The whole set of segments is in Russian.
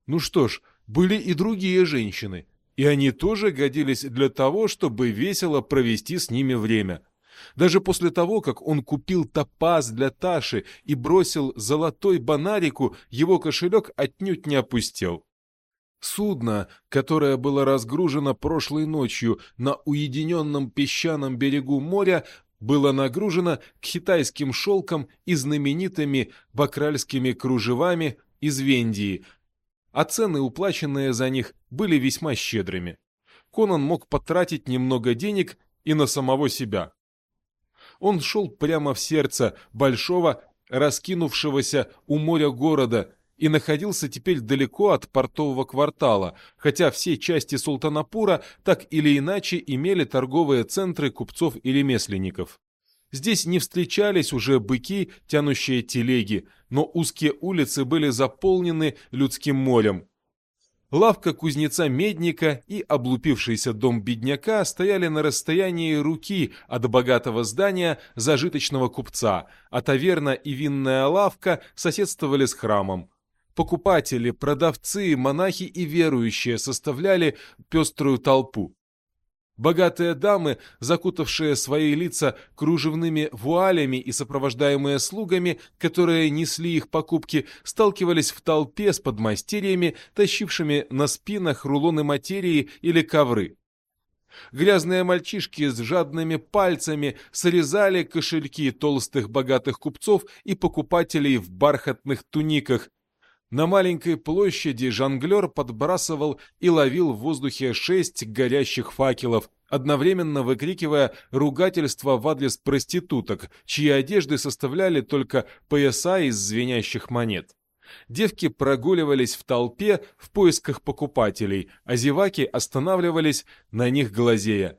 Ну что ж, были и другие женщины, и они тоже годились для того, чтобы весело провести с ними время. Даже после того, как он купил топаз для Таши и бросил золотой Бонарику, его кошелек отнюдь не опустел. Судно, которое было разгружено прошлой ночью на уединенном песчаном берегу моря, было нагружено китайским шелком и знаменитыми бакральскими кружевами из Вендии, а цены, уплаченные за них, были весьма щедрыми. Конан мог потратить немного денег и на самого себя. Он шел прямо в сердце большого, раскинувшегося у моря города и находился теперь далеко от портового квартала, хотя все части Султанапура так или иначе имели торговые центры купцов и ремесленников. Здесь не встречались уже быки, тянущие телеги, но узкие улицы были заполнены людским морем. Лавка кузнеца-медника и облупившийся дом бедняка стояли на расстоянии руки от богатого здания зажиточного купца, а таверна и винная лавка соседствовали с храмом. Покупатели, продавцы, монахи и верующие составляли пеструю толпу. Богатые дамы, закутавшие свои лица кружевными вуалями и сопровождаемые слугами, которые несли их покупки, сталкивались в толпе с подмастерьями, тащившими на спинах рулоны материи или ковры. Грязные мальчишки с жадными пальцами срезали кошельки толстых богатых купцов и покупателей в бархатных туниках. На маленькой площади жонглер подбрасывал и ловил в воздухе 6 горящих факелов, одновременно выкрикивая ругательства в адрес проституток, чьи одежды составляли только пояса из звенящих монет. Девки прогуливались в толпе в поисках покупателей, а зеваки останавливались на них глазея.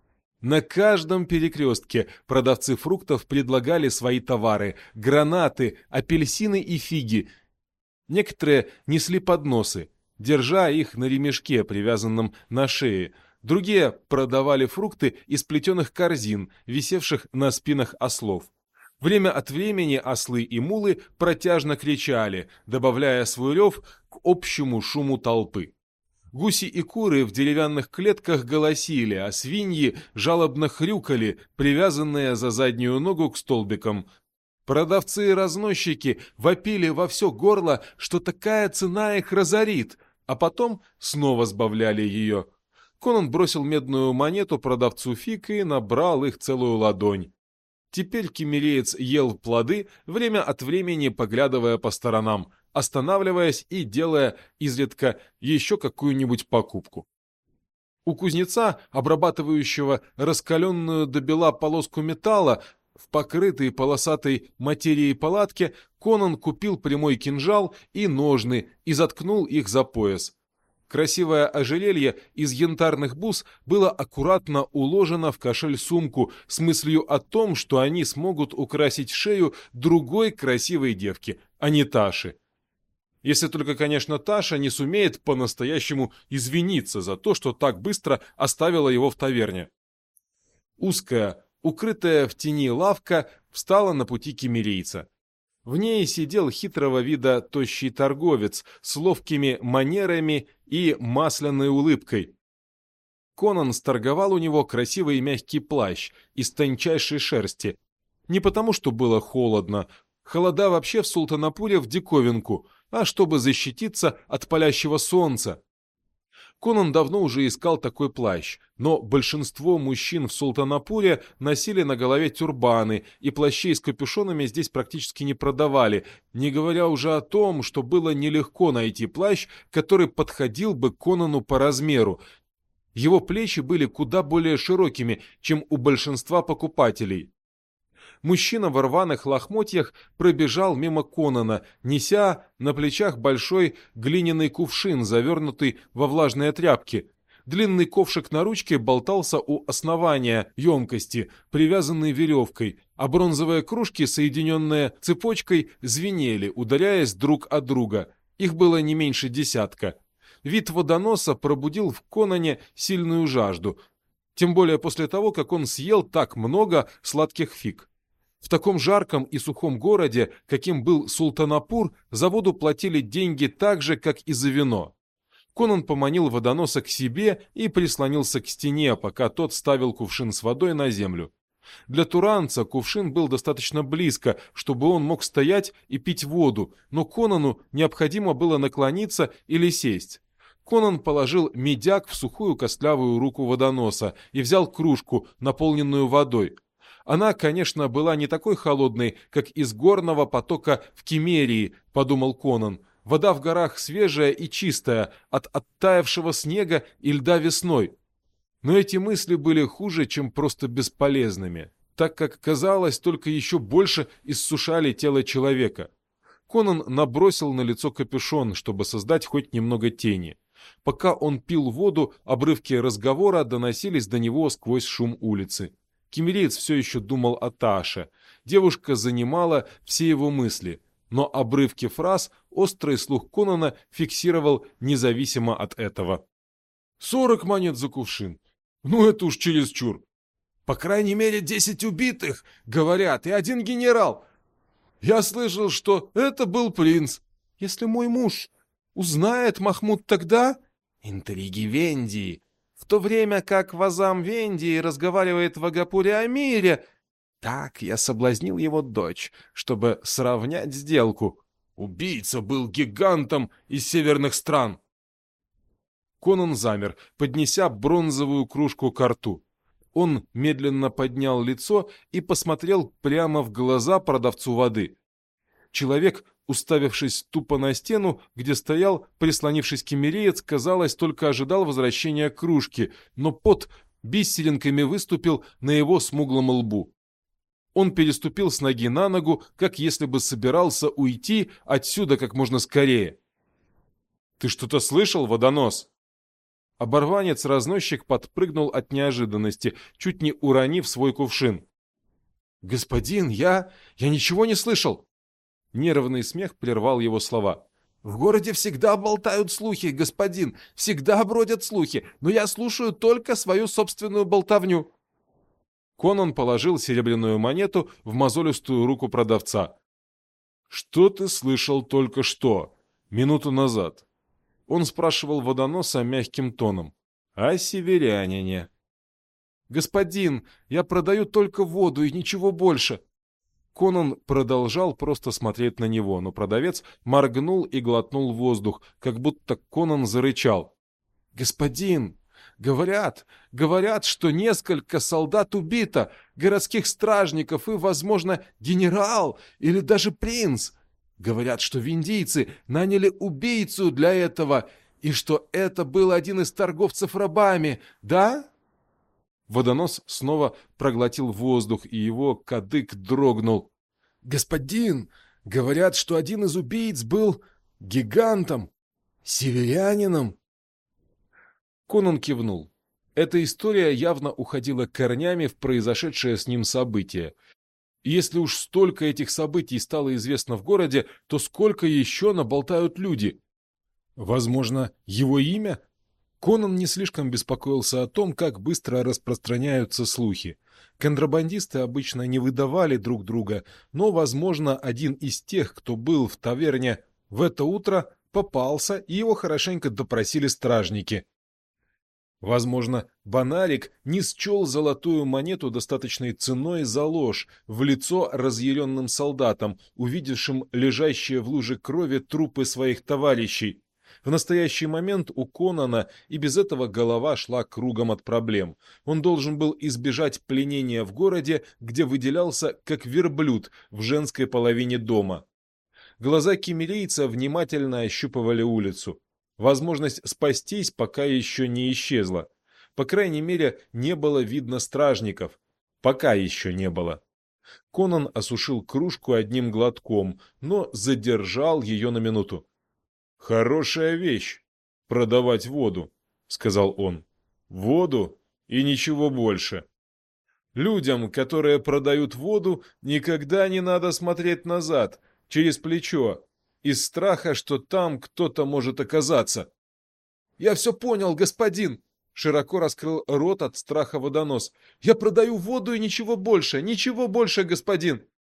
На каждом перекрестке продавцы фруктов предлагали свои товары: гранаты, апельсины и фиги. Некоторые несли подносы, держа их на ремешке, привязанном на шее. Другие продавали фрукты из плетеных корзин, висевших на спинах ослов. Время от времени ослы и мулы протяжно кричали, добавляя свой рев к общему шуму толпы. Гуси и куры в деревянных клетках голосили, а свиньи жалобно хрюкали, привязанные за заднюю ногу к столбикам. Продавцы и разносчики вопили во все горло, что такая цена их разорит, а потом снова сбавляли ее. Конан бросил медную монету продавцу фиг и набрал их целую ладонь. Теперь киммереец ел плоды, время от времени поглядывая по сторонам, останавливаясь и делая изредка еще какую-нибудь покупку. У кузнеца, обрабатывающего раскаленную до бела полоску металла, в покрытой полосатой материей палатке, Конан купил прямой кинжал и ножны и заткнул их за пояс. Красивое ожерелье из янтарных бус было аккуратно уложено в кошель-сумку с мыслью о том, что они смогут украсить шею другой красивой девки, а не Таши. Если только, конечно, Таша не сумеет по-настоящему извиниться за то, что так быстро оставила его в таверне. Узкая, укрытая в тени лавка встала на пути киммерийца. В ней сидел хитрого вида тощий торговец с ловкими манерами и масляной улыбкой. Конан сторговал у него красивый и мягкий плащ из тончайшей шерсти. Не потому, что было холодно, холода вообще в Султанапуре в диковинку, а чтобы защититься от палящего солнца. Конан давно уже искал такой плащ, но большинство мужчин в Султанапуре носили на голове тюрбаны, и плащей с капюшонами здесь практически не продавали, не говоря уже о том, что было нелегко найти плащ, который подходил бы Конану по размеру. Его плечи были куда более широкими, чем у большинства покупателей. Мужчина в рваных лохмотьях пробежал мимо Конана, неся на плечах большой глиняный кувшин, завернутый во влажные тряпки. Длинный ковшик на ручке болтался у основания емкости, привязанный веревкой, а бронзовые кружки, соединенные цепочкой, звенели, ударяясь друг от друга. Их было не меньше десятка. Вид водоноса пробудил в Конане сильную жажду, тем более после того, как он съел так много сладких фиг. В таком жарком и сухом городе, каким был Султанапур, за воду платили деньги так же, как и за вино. Конан поманил водоноса к себе и прислонился к стене, пока тот ставил кувшин с водой на землю. Для туранца кувшин был достаточно близко, чтобы он мог стоять и пить воду, но Конану необходимо было наклониться или сесть. Конан положил медяк в сухую костлявую руку водоноса и взял кружку, наполненную водой. Она, конечно, была не такой холодной, как из горного потока в Киммерии, подумал Конан. Вода в горах свежая и чистая, от оттаявшего снега и льда весной. Но эти мысли были хуже, чем просто бесполезными, так как, казалось, только еще больше иссушали тело человека. Конан набросил на лицо капюшон, чтобы создать хоть немного тени. Пока он пил воду, обрывки разговора доносились до него сквозь шум улицы. Киммериец все еще думал о Таше. Девушка занимала все его мысли, но обрывки фраз острый слух Конана фиксировал независимо от этого. 40 монет за кувшин. Ну это уж чересчур. По крайней мере 10 убитых, говорят, и один генерал. Я слышал, что это был принц. Если мой муж узнает, Махмуд, тогда... Интриги Вендии. В то время как Вазам Вендии разговаривает в Агапуре о мире... Так я соблазнил его дочь, чтобы сравнять сделку. Убийца был гигантом из северных стран. Конан замер, поднеся бронзовую кружку ко рту. Он медленно поднял лицо и посмотрел прямо в глаза продавцу воды. Человек, уставившись тупо на стену, где стоял, прислонившись киммериец, казалось, только ожидал возвращения кружки, но пот бисеринками выступил на его смуглом лбу. Он переступил с ноги на ногу, как если бы собирался уйти отсюда как можно скорее. «Ты что-то слышал, водонос?» Оборванец-разносчик подпрыгнул от неожиданности, чуть не уронив свой кувшин. «Господин, я ничего не слышал!» Нервный смех прервал его слова. «В городе всегда болтают слухи, господин, всегда бродят слухи, но я слушаю только свою собственную болтовню». Конан положил серебряную монету в мозолистую руку продавца. «Что ты слышал только что, минуту назад?» Он спрашивал водоноса мягким тоном. «О северянине». «Господин, я продаю только воду и ничего больше». Конан продолжал просто смотреть на него, но продавец моргнул и глотнул воздух, как будто Конан зарычал. «Господин, говорят, что несколько солдат убито, городских стражников и, возможно, генерал или даже принц. Говорят, что виндийцы наняли убийцу для этого, и что это был один из торговцев рабами, да?» Водонос снова проглотил воздух, и его кадык дрогнул. «Господин, говорят, что один из убийц был гигантом, северянином». Конан кивнул. Эта история явно уходила корнями в произошедшее с ним событие. И если уж столько этих событий стало известно в городе, то сколько еще наболтают люди? Возможно, его имя? Конан не слишком беспокоился о том, как быстро распространяются слухи. Контрабандисты обычно не выдавали друг друга, но, возможно, один из тех, кто был в таверне в это утро, попался, и его хорошенько допросили стражники. Возможно, Банарик не счел золотую монету достаточной ценой за ложь в лицо разъяренным солдатам, увидевшим лежащие в луже крови трупы своих товарищей. В настоящий момент у Конана и без этого голова шла кругом от проблем. Он должен был избежать пленения в городе, где выделялся как верблюд в женской половине дома. Глаза киммерийца внимательно ощупывали улицу. Возможность спастись пока еще не исчезла. По крайней мере, не было видно стражников. Пока еще не было. Конан осушил кружку одним глотком, но задержал ее на минуту. «Хорошая вещь — продавать воду», — сказал он. «Воду и ничего больше. Людям, которые продают воду, никогда не надо смотреть назад, через плечо, из страха, что там кто-то может оказаться». «Я все понял, господин!» — широко раскрыл рот от страха водонос. «Я продаю воду и ничего больше, господин!»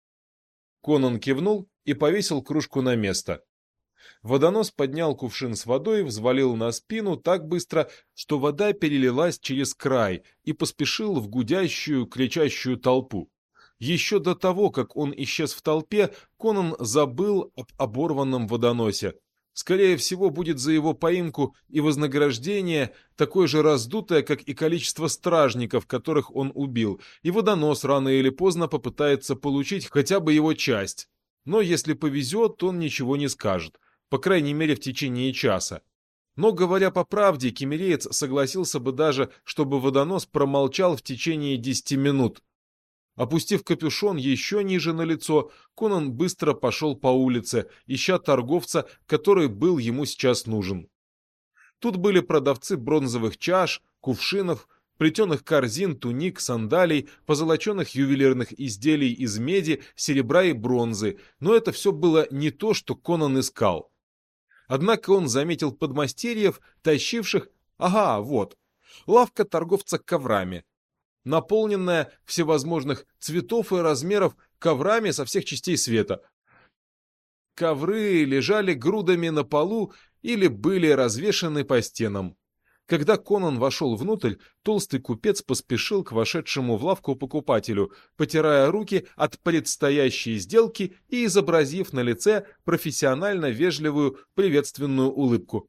Конан кивнул и повесил кружку на место. Водонос поднял кувшин с водой, взвалил на спину так быстро, что вода перелилась через край, и поспешил в гудящую, кричащую толпу. Еще до того, как он исчез в толпе, Конан забыл об оборванном водоносе. Скорее всего, будет за его поимку и вознаграждение такое же раздутое, как и количество стражников, которых он убил, и водонос рано или поздно попытается получить хотя бы его часть. Но если повезет, он ничего не скажет, по крайней мере в течение часа. Но, говоря по правде, киммереец согласился бы даже, чтобы водонос промолчал в течение 10 минут. Опустив капюшон еще ниже на лицо, Конан быстро пошел по улице, ища торговца, который был ему сейчас нужен. Тут были продавцы бронзовых чаш, кувшинов, плетеных корзин, туник, сандалий, позолоченных ювелирных изделий из меди, серебра и бронзы, но это все было не то, что Конан искал. Однако он заметил подмастерьев, тащивших... Ага, вот, лавка торговца коврами, наполненная всевозможных цветов и размеров коврами со всех частей света. Ковры лежали грудами на полу или были развешаны по стенам. Когда Конан вошел внутрь, толстый купец поспешил к вошедшему в лавку покупателю, потирая руки от предстоящей сделки и изобразив на лице профессионально вежливую приветственную улыбку.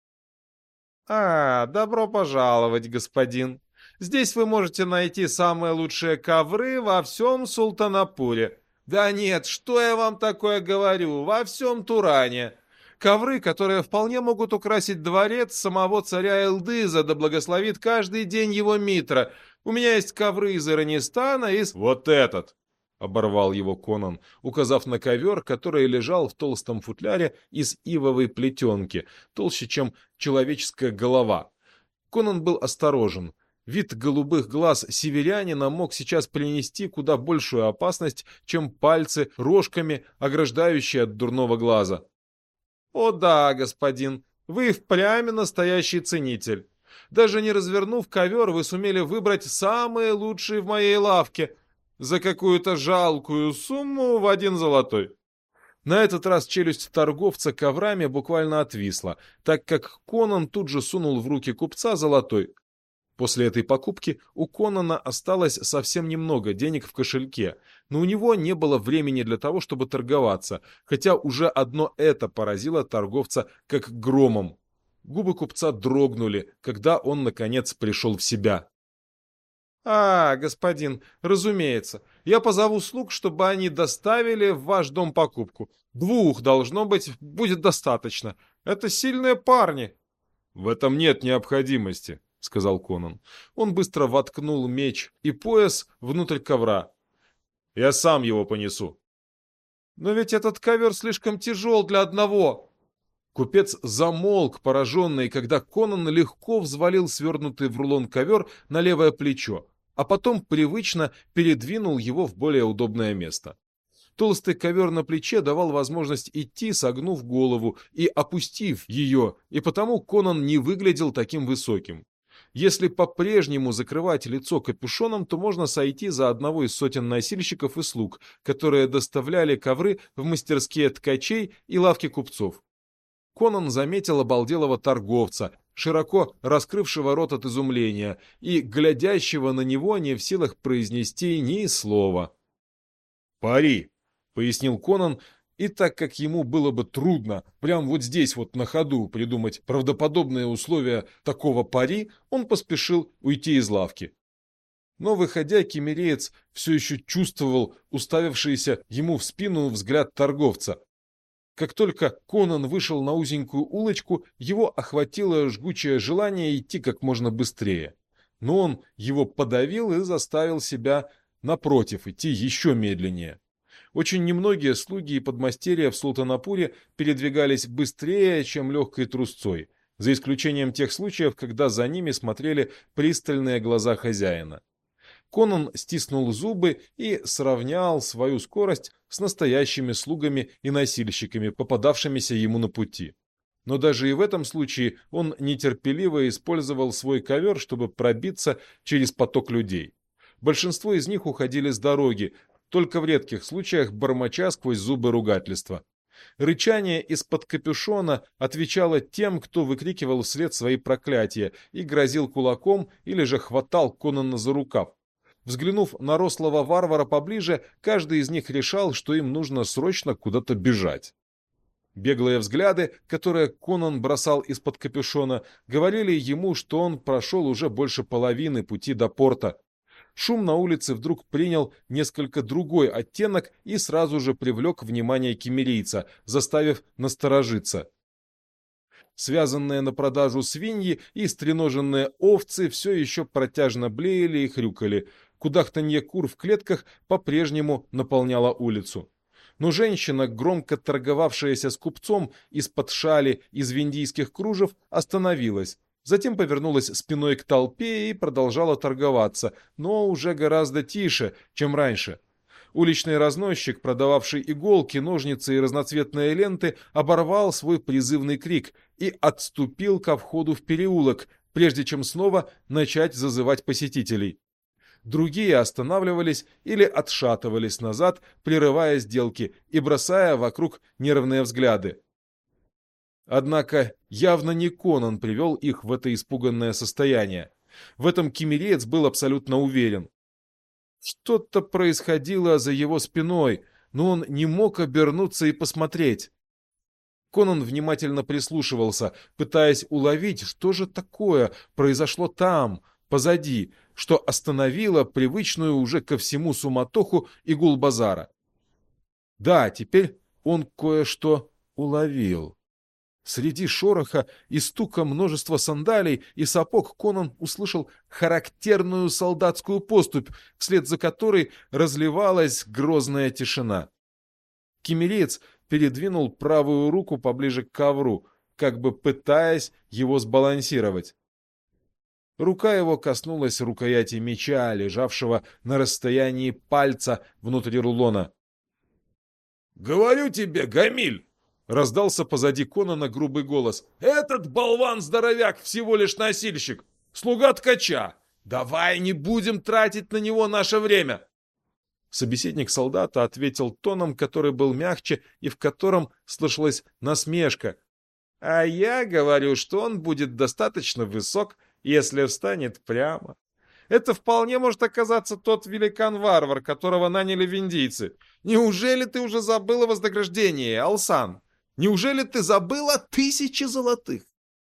Добро пожаловать, господин. Здесь вы можете найти самые лучшие ковры во всем Султанапуре. Да нет, что я вам такое говорю, во всем Туране. Ковры, которые вполне могут украсить дворец самого царя Элдыза, да благословит каждый день его Митра. У меня есть ковры из Иранистана, Вот этот! — оборвал его Конан, указав на ковер, который лежал в толстом футляре из ивовой плетенки, толще, чем человеческая голова. Конан был осторожен. Вид голубых глаз северянина мог сейчас принести куда большую опасность, чем пальцы рожками, ограждающие от дурного глаза. «О да, господин, вы впрямь настоящий ценитель. Даже не развернув ковер, вы сумели выбрать самые лучшие в моей лавке за какую-то жалкую сумму в 1 золотой». На этот раз челюсть торговца коврами буквально отвисла, так как Конан тут же сунул в руки купца золотой. После этой покупки у Конана осталось совсем немного денег в кошельке, но у него не было времени для того, чтобы торговаться, хотя уже одно это поразило торговца как громом. Губы купца дрогнули, когда он, наконец, пришел в себя. Господин, разумеется, я позову слуг, чтобы они доставили в ваш дом покупку. 2, должно быть, будет достаточно. Это сильные парни». «В этом нет необходимости», — сказал Конан. Он быстро воткнул меч и пояс внутрь ковра. «Я сам его понесу». «Но ведь этот ковер слишком тяжел для одного». Купец замолк, пораженный, когда Конан легко взвалил свернутый в рулон ковер на левое плечо, а потом привычно передвинул его в более удобное место. Толстый ковер на плече давал возможность идти, согнув голову и опустив ее, и потому Конан не выглядел таким высоким. Если по-прежнему закрывать лицо капюшоном, то можно сойти за одного из сотен носильщиков и слуг, которые доставляли ковры в мастерские ткачей и лавки купцов. Конан заметил обалделого торговца, широко раскрывшего рот от изумления и глядящего на него не в силах произнести ни слова. «Пари!» — пояснил Конан, и так как ему было бы трудно прямо вот здесь вот на ходу придумать правдоподобные условия такого пари, он поспешил уйти из лавки. Но, выходя, киммереец все еще чувствовал уставившийся ему в спину взгляд торговца. Как только Конан вышел на узенькую улочку, его охватило жгучее желание идти как можно быстрее. Но он его подавил и заставил себя, напротив, идти еще медленнее. Очень немногие слуги и подмастерья в Султанапуре передвигались быстрее, чем легкой трусцой, за исключением тех случаев, когда за ними смотрели пристальные глаза хозяина. Конан стиснул зубы и сравнял свою скорость с настоящими слугами и носильщиками, попадавшимися ему на пути. Но даже и в этом случае он нетерпеливо использовал свой ковер, чтобы пробиться через поток людей. Большинство из них уходили с дороги, только в редких случаях бормоча сквозь зубы ругательства. Рычание из-под капюшона отвечало тем, кто выкрикивал вслед свои проклятия и грозил кулаком или же хватал Конана за рукав. Взглянув на рослого варвара поближе, каждый из них решал, что им нужно срочно куда-то бежать. Беглые взгляды, которые Конан бросал из-под капюшона, говорили ему, что он прошел уже больше половины пути до порта. Шум на улице вдруг принял несколько другой оттенок и сразу же привлек внимание киммерийца, заставив насторожиться. Связанные на продажу свиньи и стреноженные овцы все еще протяжно блеяли и хрюкали. Кудахтанье кур в клетках по-прежнему наполняло улицу. Но женщина, громко торговавшаяся с купцом из-под шали из виндийских кружев, остановилась. Затем повернулась спиной к толпе и продолжала торговаться, но уже гораздо тише, чем раньше. Уличный разносчик, продававший иголки, ножницы и разноцветные ленты, оборвал свой призывный крик и отступил ко входу в переулок, прежде чем снова начать зазывать посетителей. Другие останавливались или отшатывались назад, прерывая сделки и бросая вокруг нервные взгляды. Однако явно не Конан привел их в это испуганное состояние. В этом киммериец был абсолютно уверен. Что-то происходило за его спиной, но он не мог обернуться и посмотреть. Конан внимательно прислушивался, пытаясь уловить, что же такое произошло там, позади, что остановило привычную уже ко всему суматоху и гул базара. Да, теперь он кое-что уловил. Среди шороха и стука множества сандалий и сапог Конан услышал характерную солдатскую поступь, вслед за которой разливалась грозная тишина. Киммериец передвинул правую руку поближе к ковру, как бы пытаясь его сбалансировать. Рука его коснулась рукояти меча, лежавшего на расстоянии пальца внутри рулона. «Говорю тебе, Гамиль!» — раздался позади Конана грубый голос. «Этот болван-здоровяк всего лишь носильщик, слуга ткача. Давай не будем тратить на него наше время!» Собеседник солдата ответил тоном, который был мягче и в котором слышалась насмешка. «А я говорю, что он будет достаточно высок, если встанет прямо. Это вполне может оказаться тот великан-варвар, которого наняли виндийцы. Неужели ты уже забыл о вознаграждении, Алсан? Неужели ты забыл о 1000 золотых?»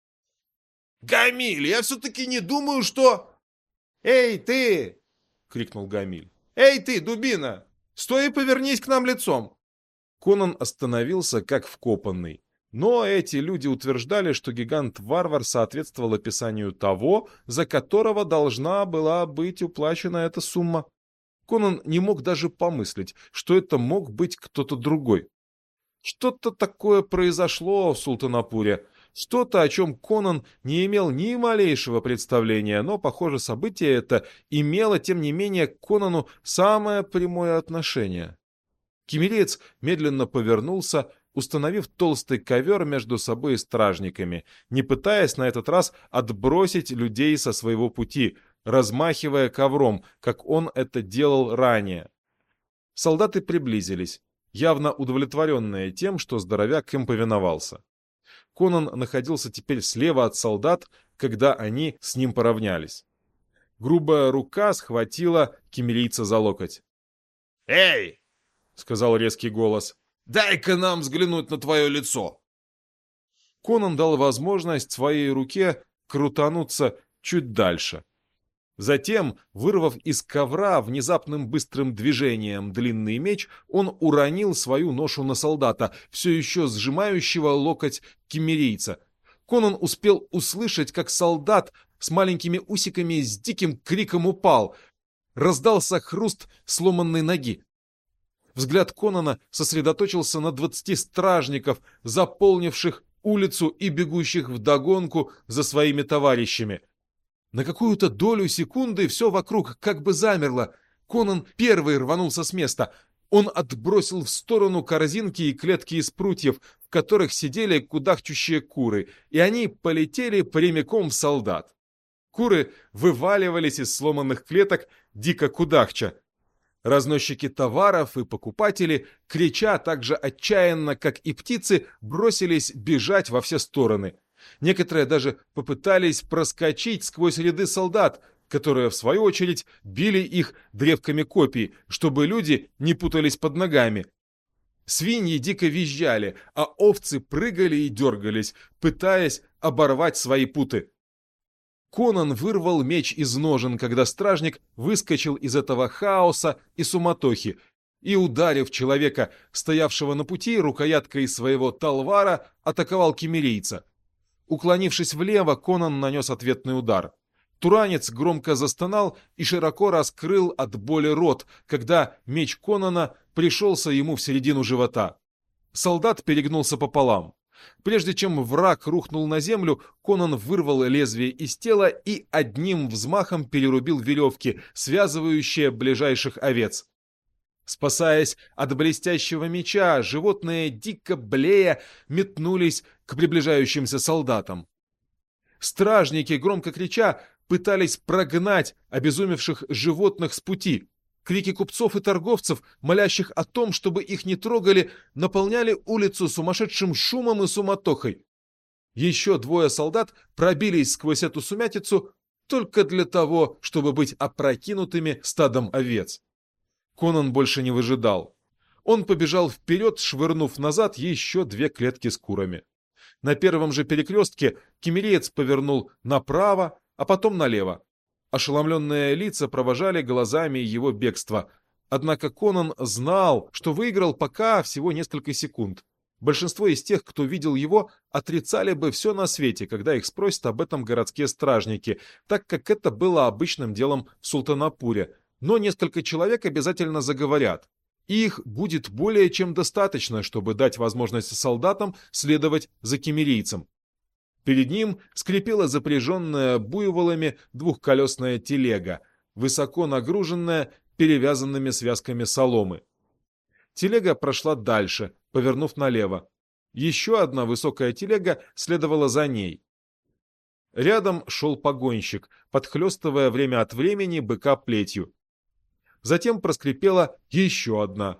«Гамиль, я все-таки не думаю, что...» «Эй, ты!» — крикнул Гамиль. «Эй, ты, дубина! Стой и повернись к нам лицом!» Конан остановился, как вкопанный. Но эти люди утверждали, что гигант-варвар соответствовал описанию того, за которого должна была быть уплачена эта сумма. Конан не мог даже помыслить, что это мог быть кто-то другой. Что-то такое произошло в Султанапуре, что-то, о чем Конан не имел ни малейшего представления, но, похоже, событие это имело, тем не менее, к Конану самое прямое отношение. Киммериец медленно повернулся, установив толстый ковер между собой и стражниками, не пытаясь на этот раз отбросить людей со своего пути, размахивая ковром, как он это делал ранее. Солдаты приблизились, явно удовлетворенные тем, что здоровяк им повиновался. Конан находился теперь слева от солдат, когда они с ним поравнялись. Грубая рука схватила киммерийца за локоть. «Эй!» — сказал резкий голос. «Дай-ка нам взглянуть на твое лицо!» Конан дал возможность своей руке крутануться чуть дальше. Затем, вырвав из ковра внезапным быстрым движением длинный меч, он уронил свою ношу на солдата, все еще сжимающего локоть киммерийца. Конан успел услышать, как солдат с маленькими усиками с диким криком упал. Раздался хруст сломанной ноги. Взгляд Конана сосредоточился на 20 стражников, заполнивших улицу и бегущих вдогонку за своими товарищами. На какую-то долю секунды все вокруг как бы замерло. Конан первый рванулся с места. Он отбросил в сторону корзинки и клетки из прутьев, в которых сидели кудахчущие куры, и они полетели прямиком в солдат. Куры вываливались из сломанных клеток, дико кудахча. Разносчики товаров и покупатели, крича так же отчаянно, как и птицы, бросились бежать во все стороны. Некоторые даже попытались проскочить сквозь ряды солдат, которые, в свою очередь, били их древками копий, чтобы люди не путались под ногами. Свиньи дико визжали, а овцы прыгали и дергались, пытаясь оборвать свои путы. Конан вырвал меч из ножен, когда стражник выскочил из этого хаоса и суматохи, и, ударив человека, стоявшего на пути, рукояткой своего талвара, атаковал киммерийца. Уклонившись влево, Конан нанес ответный удар. Туранец громко застонал и широко раскрыл от боли рот, когда меч Конана пришелся ему в середину живота. Солдат перегнулся пополам. Прежде чем враг рухнул на землю, Конан вырвал лезвие из тела и одним взмахом перерубил веревки, связывающие ближайших овец. Спасаясь от блестящего меча, животные, дико блея, метнулись к приближающимся солдатам. Стражники, громко крича, пытались прогнать обезумевших животных с пути. Крики купцов и торговцев, молящих о том, чтобы их не трогали, наполняли улицу сумасшедшим шумом и суматохой. Еще двое солдат пробились сквозь эту сумятицу только для того, чтобы быть опрокинутыми стадом овец. Конан больше не выжидал. Он побежал вперед, швырнув назад еще 2 клетки с курами. На первом же перекрестке киммериец повернул направо, а потом налево. Ошеломленные лица провожали глазами его бегство. Однако Конан знал, что выиграл пока всего несколько секунд. Большинство из тех, кто видел его, отрицали бы все на свете, когда их спросят об этом городские стражники, так как это было обычным делом в Султанапуре. Но несколько человек обязательно заговорят. И их будет более чем достаточно, чтобы дать возможность солдатам следовать за киммерийцем. Перед ним скрипела запряженная буйволами двухколесная телега, высоко нагруженная перевязанными связками соломы. Телега прошла дальше, повернув налево. Еще одна высокая телега следовала за ней. Рядом шел погонщик, подхлестывая время от времени быка плетью. Затем проскрипела еще одна.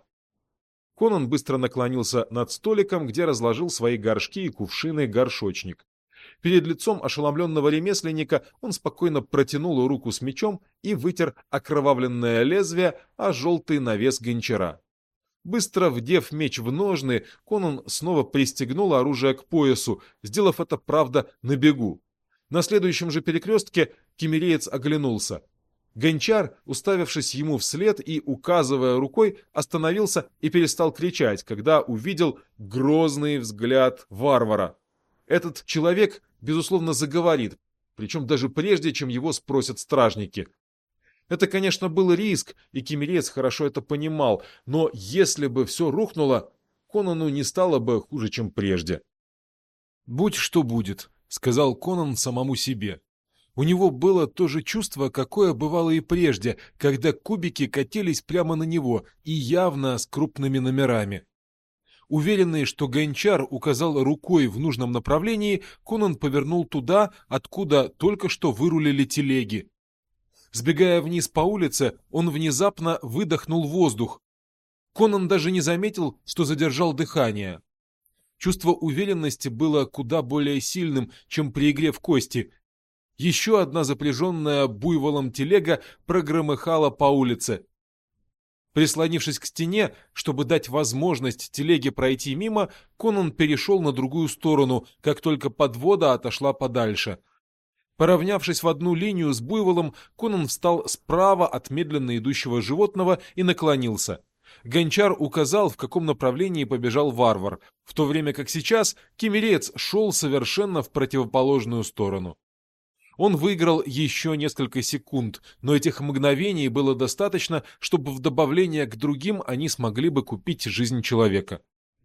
Конан быстро наклонился над столиком, где разложил свои горшки и кувшины горшочник. Перед лицом ошеломленного ремесленника он спокойно протянул руку с мечом и вытер окровавленное лезвие о желтый навес гончара. Быстро вдев меч в ножны, Конан снова пристегнул оружие к поясу, сделав это, правда, на бегу. На следующем же перекрестке киммериец оглянулся. Гончар, уставившись ему вслед и указывая рукой, остановился и перестал кричать, когда увидел грозный взгляд варвара. Этот человек, безусловно, заговорит, причем даже прежде, чем его спросят стражники. Это, конечно, был риск, и киммериец хорошо это понимал, но если бы все рухнуло, Конану не стало бы хуже, чем прежде. «Будь что будет», — сказал Конан самому себе. У него было то же чувство, какое бывало и прежде, когда кубики катились прямо на него и явно с крупными номерами. Уверенный, что гончар указал рукой в нужном направлении, Конан повернул туда, откуда только что вырулили телеги. Сбегая вниз по улице, он внезапно выдохнул воздух. Конан даже не заметил, что задержал дыхание. Чувство уверенности было куда более сильным, чем при игре в кости. Еще одна запряженная буйволом телега прогромыхала по улице. Прислонившись к стене, чтобы дать возможность телеге пройти мимо, Конан перешел на другую сторону, как только подвода отошла подальше. Поравнявшись в одну линию с буйволом, Конан встал справа от медленно идущего животного и наклонился. Гончар указал, в каком направлении побежал варвар, в то время как сейчас киммериец шел совершенно в противоположную сторону. Он выиграл еще несколько секунд, но этих мгновений было достаточно, чтобы в добавление к другим они смогли бы купить жизнь человека.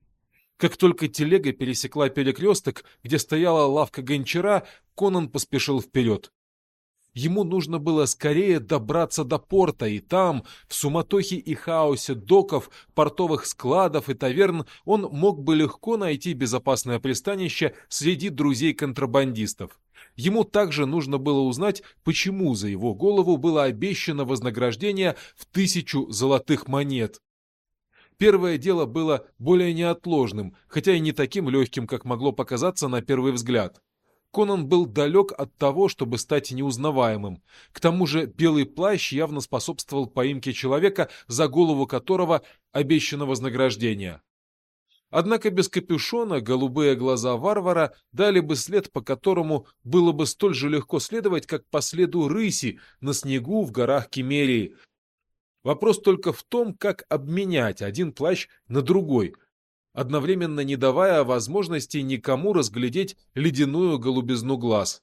Как только телега пересекла перекресток, где стояла лавка гончара, Конан поспешил вперед. Ему нужно было скорее добраться до порта, и там, в суматохе и хаосе доков, портовых складов и таверн, он мог бы легко найти безопасное пристанище среди друзей-контрабандистов. Ему также нужно было узнать, почему за его голову было обещано вознаграждение в 1000 золотых монет. Первое дело было более неотложным, хотя и не таким легким, как могло показаться на первый взгляд. Конан был далек от того, чтобы стать неузнаваемым. К тому же белый плащ явно способствовал поимке человека, за голову которого обещано вознаграждение. Однако без капюшона голубые глаза варвара дали бы след, по которому было бы столь же легко следовать, как по следу рыси на снегу в горах Киммерии. Вопрос только в том, как обменять один плащ на другой, одновременно не давая возможности никому разглядеть ледяную голубизну глаз.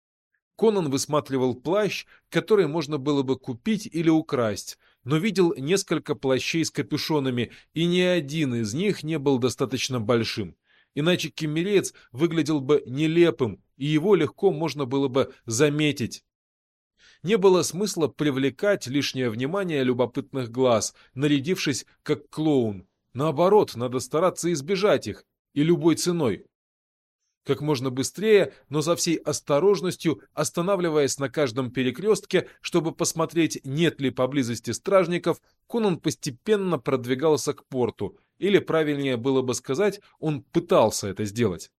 Конан высматривал плащ, который можно было бы купить или украсть, но видел несколько плащей с капюшонами, и ни один из них не был достаточно большим. Иначе киммереец выглядел бы нелепым, и его легко можно было бы заметить. Не было смысла привлекать лишнее внимание любопытных глаз, нарядившись как клоун. Наоборот, надо стараться избежать их, и любой ценой. Как можно быстрее, но со всей осторожностью, останавливаясь на каждом перекрестке, чтобы посмотреть, нет ли поблизости стражников, Конан постепенно продвигался к порту, или, правильнее было бы сказать, он пытался это сделать.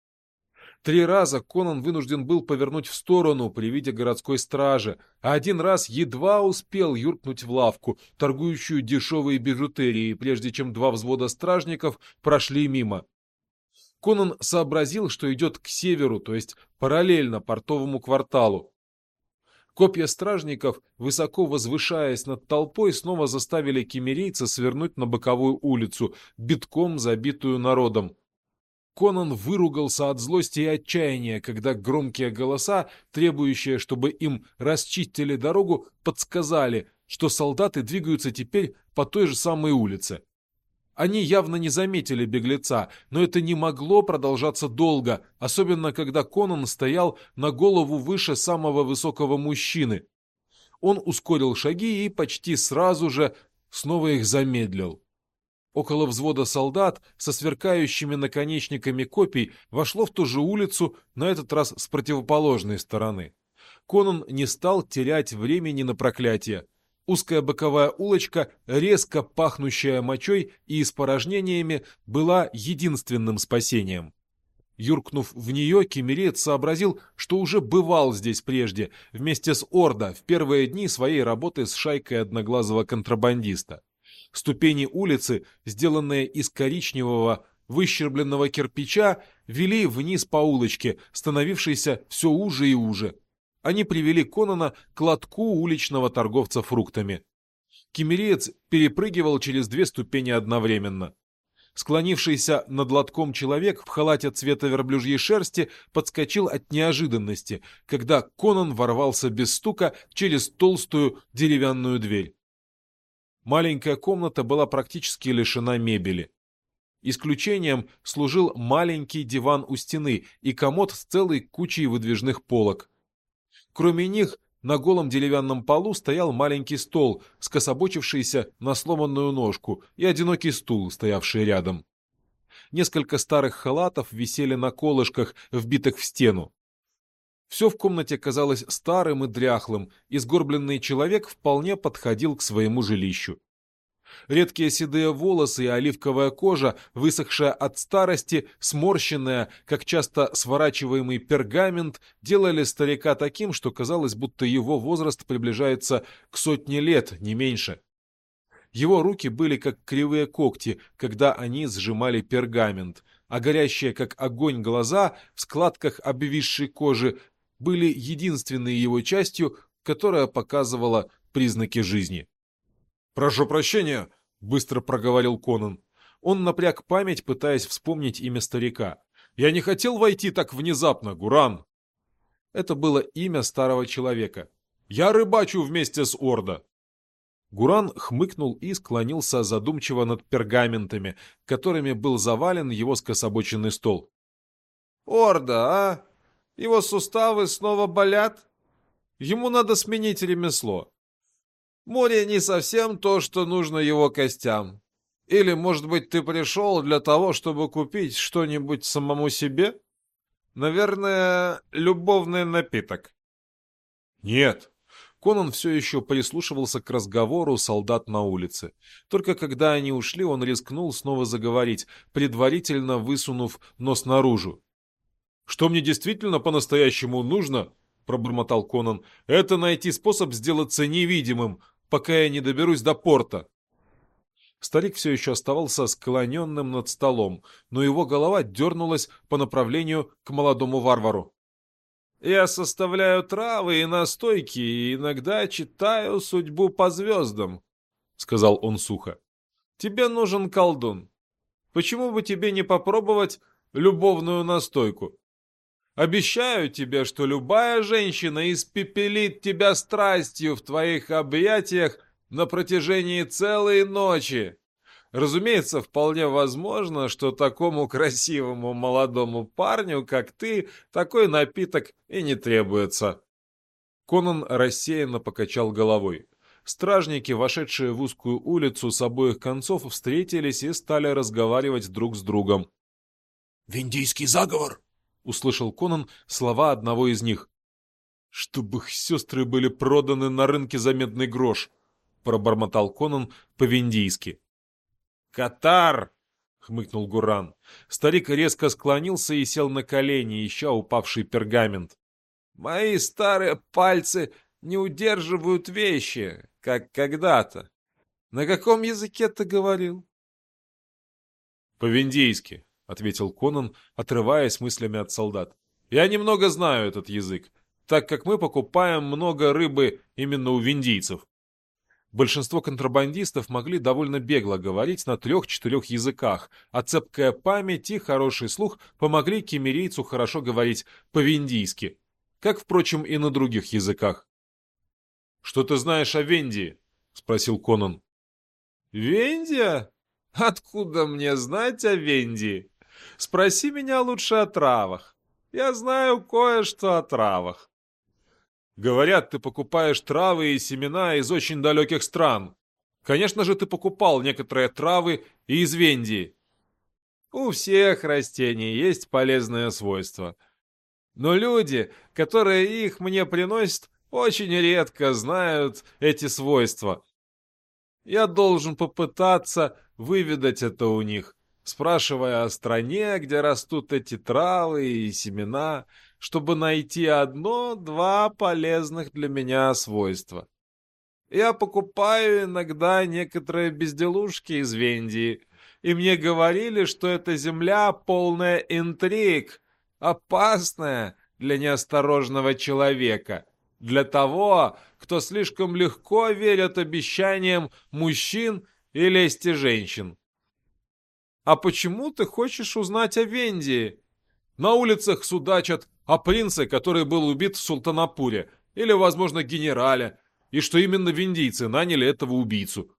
3 раза Конан вынужден был повернуть в сторону при виде городской стражи, а 1 раз едва успел юркнуть в лавку, торгующую дешевой бижутерией, прежде чем 2 взвода стражников прошли мимо. Конан сообразил, что идет к северу, то есть параллельно портовому кварталу. Копья стражников, высоко возвышаясь над толпой, снова заставили киммерийца свернуть на боковую улицу, битком забитую народом. Конан выругался от злости и отчаяния, когда громкие голоса, требующие, чтобы им расчистили дорогу, подсказали, что солдаты двигаются теперь по той же самой улице. Они явно не заметили беглеца, но это не могло продолжаться долго, особенно когда Конан стоял на голову выше самого высокого мужчины. Он ускорил шаги и почти сразу же снова их замедлил. Около взвода солдат со сверкающими наконечниками копий вошло в ту же улицу, на этот раз с противоположной стороны. Конан не стал терять времени на проклятие. Узкая боковая улочка, резко пахнущая мочой и испорожнениями, была единственным спасением. Юркнув в нее, киммереец сообразил, что уже бывал здесь прежде, вместе с Ордо, в первые дни своей работы с шайкой одноглазого контрабандиста. Ступени улицы, сделанные из коричневого выщербленного кирпича, вели вниз по улочке, становившейся все уже и уже. Они привели Конана к лотку уличного торговца фруктами. Киммереец перепрыгивал через 2 ступени одновременно. Склонившийся над лотком человек в халате цвета верблюжьей шерсти подскочил от неожиданности, когда Конан ворвался без стука через толстую деревянную дверь. Маленькая комната была практически лишена мебели. Исключением служил маленький диван у стены и комод с целой кучей выдвижных полок. Кроме них, на голом деревянном полу стоял маленький стол, скособочившийся на сломанную ножку, и одинокий стул, стоявший рядом. Несколько старых халатов висели на колышках, вбитых в стену. Все в комнате казалось старым и дряхлым, и сгорбленный человек вполне подходил к своему жилищу. Редкие седые волосы и оливковая кожа, высохшая от старости, сморщенная, как часто сворачиваемый пергамент, делали старика таким, что казалось, будто его возраст приближается к 100 лет, не меньше. Его руки были как кривые когти, когда они сжимали пергамент, а горящие как огонь глаза в складках обвисшей кожи были единственной его частью, которая показывала признаки жизни. «Прошу прощения», — быстро проговорил Конан. Он напряг память, пытаясь вспомнить имя старика. «Я не хотел войти так внезапно, Гуран». Это было имя старого человека. «Я рыбачу вместе с Ордо». Гуран хмыкнул и склонился задумчиво над пергаментами, которыми был завален его скособоченный стол. «Ордо, а? Его суставы снова болят?» Ему надо сменить ремесло. Море не совсем то, что нужно его костям. Или, может быть, ты пришел для того, чтобы купить что-нибудь самому себе? Наверное, любовный напиток. Нет. Конан все еще прислушивался к разговору солдат на улице. Только когда они ушли, он рискнул снова заговорить, предварительно высунув нос наружу. «Что мне действительно по-настоящему нужно, — пробормотал Конан, — это найти способ сделаться невидимым, пока я не доберусь до порта». Старик все еще оставался склоненным над столом, но его голова дернулась по направлению к молодому варвару. Я составляю травы и настойки, и иногда читаю судьбу по звездам, — сказал он сухо. Тебе нужен колдун. Почему бы тебе не попробовать любовную настойку? Обещаю тебе, что любая женщина испепелит тебя страстью в твоих объятиях на протяжении целой ночи. Разумеется, вполне возможно, что такому красивому молодому парню, как ты, такой напиток и не требуется. Конан рассеянно покачал головой. Стражники, вошедшие в узкую улицу с обоих концов, встретились и стали разговаривать друг с другом. «Виндийский заговор!» — услышал Конан слова одного из них. «Чтобы их сестры были проданы на рынке за медный грош!» — пробормотал Конан по-виндийски. «Катар!» — хмыкнул Гуран. Старик резко склонился и сел на колени, ища упавший пергамент. «Мои старые пальцы не удерживают вещи, как когда-то. На каком языке ты говорил?» «По-виндийски», — ответил Конан, отрываясь мыслями от солдат. «Я немного знаю этот язык, так как мы покупаем много рыбы именно у виндийцев». Большинство контрабандистов могли довольно бегло говорить на 3-4 языках, а цепкая память и хороший слух помогли кемерийцу хорошо говорить по-виндийски, как, впрочем, и на других языках. «Что ты знаешь о Вендии?» — спросил Конан. «Вендия? Откуда мне знать о Вендии? Спроси меня лучше о травах. Я знаю кое-что о травах». «Говорят, ты покупаешь травы и семена из очень далеких стран. Конечно же, ты покупал некоторые травы и из Вендии». «У всех растений есть полезные свойства. Но люди, которые их мне приносят, очень редко знают эти свойства. Я должен попытаться выведать это у них, спрашивая о стране, где растут эти травы и семена, чтобы найти 1-2 полезных для меня свойства. Я покупаю иногда некоторые безделушки из Вендии, и мне говорили, что эта земля полная интриг, опасная для неосторожного человека, для того, кто слишком легко верит обещаниям мужчин и лести женщин. А почему ты хочешь узнать о Вендии? На улицах судачат о принце, который был убит в Султанапуре, или, возможно, генерале, и что именно виндийцы наняли этого убийцу.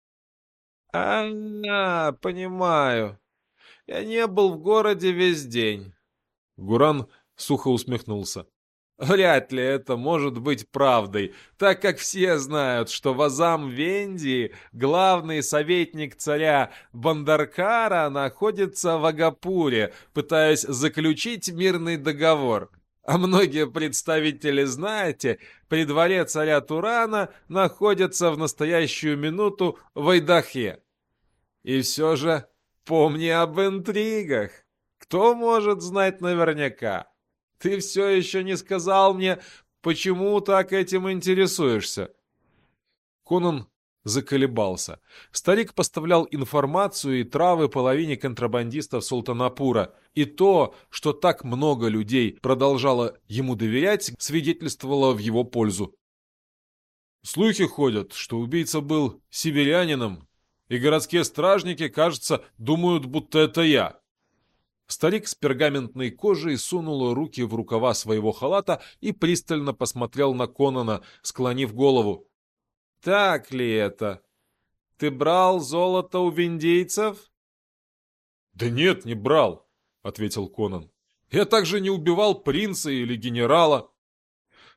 Понимаю. Я не был в городе весь день. Гуран сухо усмехнулся. Вряд ли это может быть правдой, так как все знают, что Вазам Венди, главный советник царя Бандаркара, находится в Агапуре, пытаясь заключить мирный договор. А многие представители знати при дворе царя Турана находятся в настоящую минуту в Айдахе. И все же помни об интригах. Кто может знать наверняка? Ты все еще не сказал мне, почему так этим интересуешься?» Конан заколебался. Старик поставлял информацию и травы половине контрабандистов Султанапура, и то, что так много людей продолжало ему доверять, свидетельствовало в его пользу. «Слухи ходят, что убийца был северянином, и городские стражники, кажется, думают, будто это я». Старик с пергаментной кожей сунул руки в рукава своего халата и пристально посмотрел на Конана, склонив голову. «Так ли это? Ты брал золото у виндейцев?» «Да нет, не брал», — ответил Конан. «Я также не убивал принца или генерала».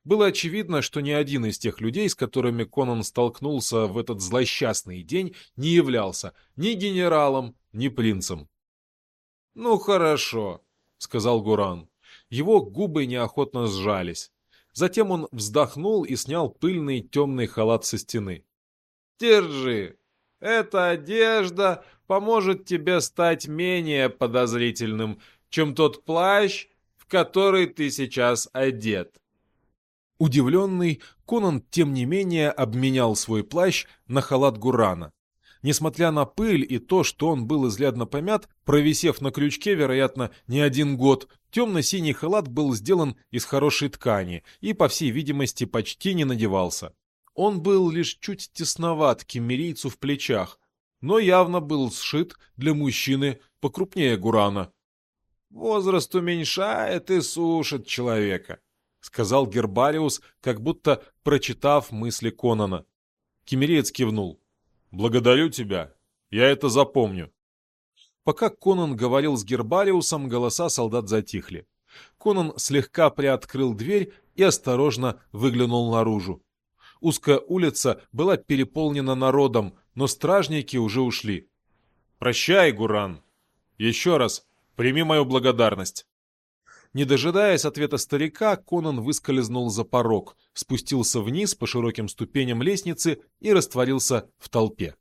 Было очевидно, что ни один из тех людей, с которыми Конан столкнулся в этот злосчастный день, не являлся ни генералом, ни принцем. «Ну хорошо», — сказал Гуран. Его губы неохотно сжались. Затем он вздохнул и снял пыльный темный халат со стены. «Держи. Эта одежда поможет тебе стать менее подозрительным, чем тот плащ, в который ты сейчас одет». Удивленный, Конан, тем не менее, обменял свой плащ на халат Гурана. Несмотря на пыль и то, что он был изрядно помят, провисев на крючке, вероятно, не один год, темно-синий халат был сделан из хорошей ткани и, по всей видимости, почти не надевался. Он был лишь чуть тесноват киммерийцу в плечах, но явно был сшит для мужчины покрупнее Гурана. «Возраст уменьшает и сушит человека», — сказал Гербариус, как будто прочитав мысли Конана. Киммериец кивнул. «Благодарю тебя. Я это запомню». Пока Конан говорил с Гербариусом, голоса солдат затихли. Конан слегка приоткрыл дверь и осторожно выглянул наружу. Узкая улица была переполнена народом, но стражники уже ушли. «Прощай, Гуран. Еще раз прими мою благодарность». Не дожидаясь ответа старика, Конан выскользнул за порог, спустился вниз по широким ступеням лестницы и растворился в толпе.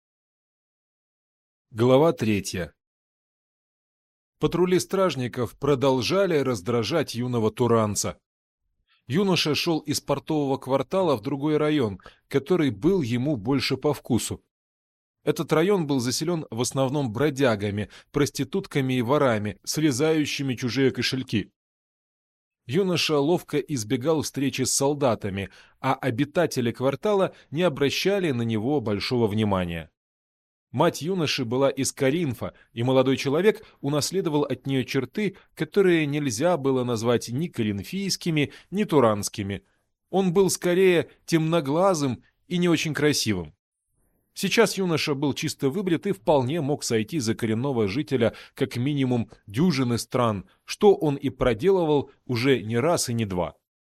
Глава 3. Патрули стражников продолжали раздражать юного туранца. Юноша шел из портового квартала в другой район, который был ему больше по вкусу. Этот район был заселен в основном бродягами, проститутками и ворами, срезающими чужие кошельки. Юноша ловко избегал встречи с солдатами, а обитатели квартала не обращали на него большого внимания. Мать юноши была из Коринфа, и молодой человек унаследовал от нее черты, которые нельзя было назвать ни коринфийскими, ни туранскими. Он был скорее темноглазым и не очень красивым. Сейчас юноша был чисто выбрит и вполне мог сойти за коренного жителя как минимум дюжины стран, что он и проделывал уже не раз и не два.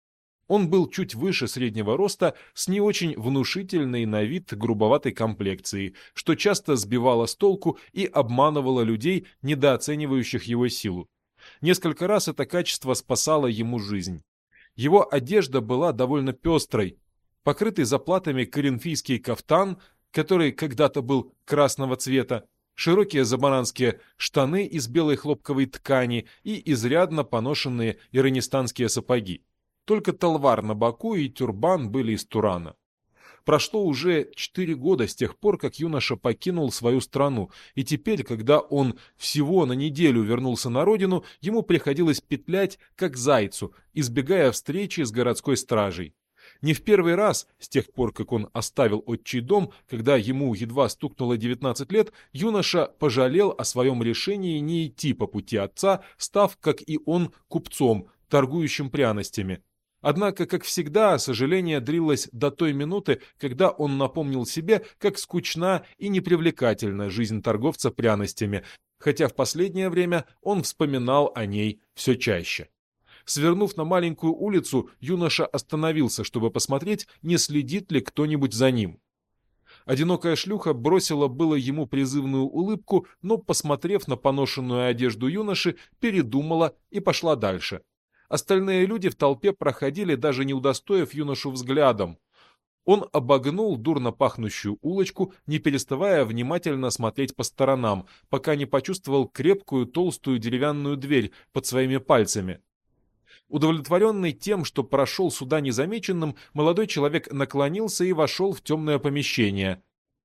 Он был чуть выше среднего роста, с не очень внушительной на вид грубоватой комплекцией, что часто сбивало с толку и обманывало людей, недооценивающих его силу. Несколько раз это качество спасало ему жизнь. Его одежда была довольно пестрой. Покрытый заплатами коринфийский кафтан, который когда-то был красного цвета, широкие забаранские штаны из белой хлопковой ткани и изрядно поношенные иранистанские сапоги. Только талвар на боку и тюрбан были из Турана. Прошло уже 4 года с тех пор, как юноша покинул свою страну, и теперь, когда он всего на неделю вернулся на родину, ему приходилось петлять, как зайцу, избегая встречи с городской стражей. Не в первый раз, с тех пор, как он оставил отчий дом, когда ему едва стукнуло 19 лет, юноша пожалел о своем решении не идти по пути отца, став, как и он, купцом, торгующим пряностями. Однако, как всегда, сожаление длилось до той минуты, когда он напомнил себе, как скучна и непривлекательна жизнь торговца пряностями, хотя в последнее время он вспоминал о ней все чаще. Свернув на маленькую улицу, юноша остановился, чтобы посмотреть, не следит ли кто-нибудь за ним. Одинокая шлюха бросила было ему призывную улыбку, но, посмотрев на поношенную одежду юноши, передумала и пошла дальше. Остальные люди в толпе проходили, даже не удостоив юношу взглядом. Он обогнул дурно пахнущую улочку, не переставая внимательно смотреть по сторонам, пока не почувствовал крепкую толстую деревянную дверь под своими пальцами. Удовлетворенный тем, что прошел сюда незамеченным, молодой человек наклонился и вошел в темное помещение.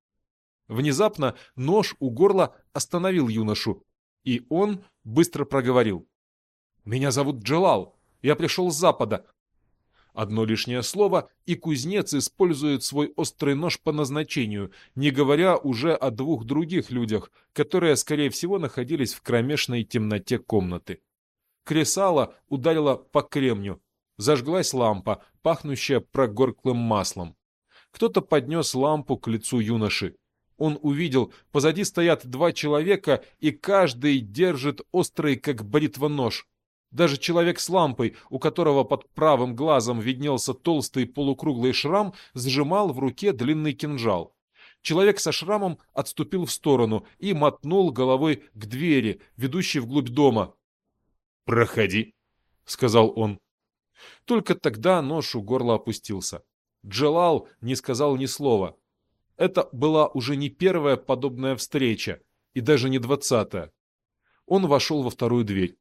Внезапно нож у горла остановил юношу, и он быстро проговорил: «Меня зовут Джелал, я пришел с запада». Одно лишнее слово, и кузнец использует свой острый нож по назначению, не говоря уже о 2 других людях, которые, скорее всего, находились в кромешной темноте комнаты. Кресало ударило по кремню. Зажглась лампа, пахнущая прогорклым маслом. Кто-то поднес лампу к лицу юноши. Он увидел, позади стоят 2 человека, и каждый держит острый, как бритва, нож. Даже человек с лампой, у которого под правым глазом виднелся толстый полукруглый шрам, сжимал в руке длинный кинжал. Человек со шрамом отступил в сторону и мотнул головой к двери, ведущей вглубь дома. «Проходи», — сказал он. Только тогда нож у горла опустился. Джелал не сказал ни слова. Это была уже не первая подобная встреча, и даже не 20-я. Он вошел во вторую дверь.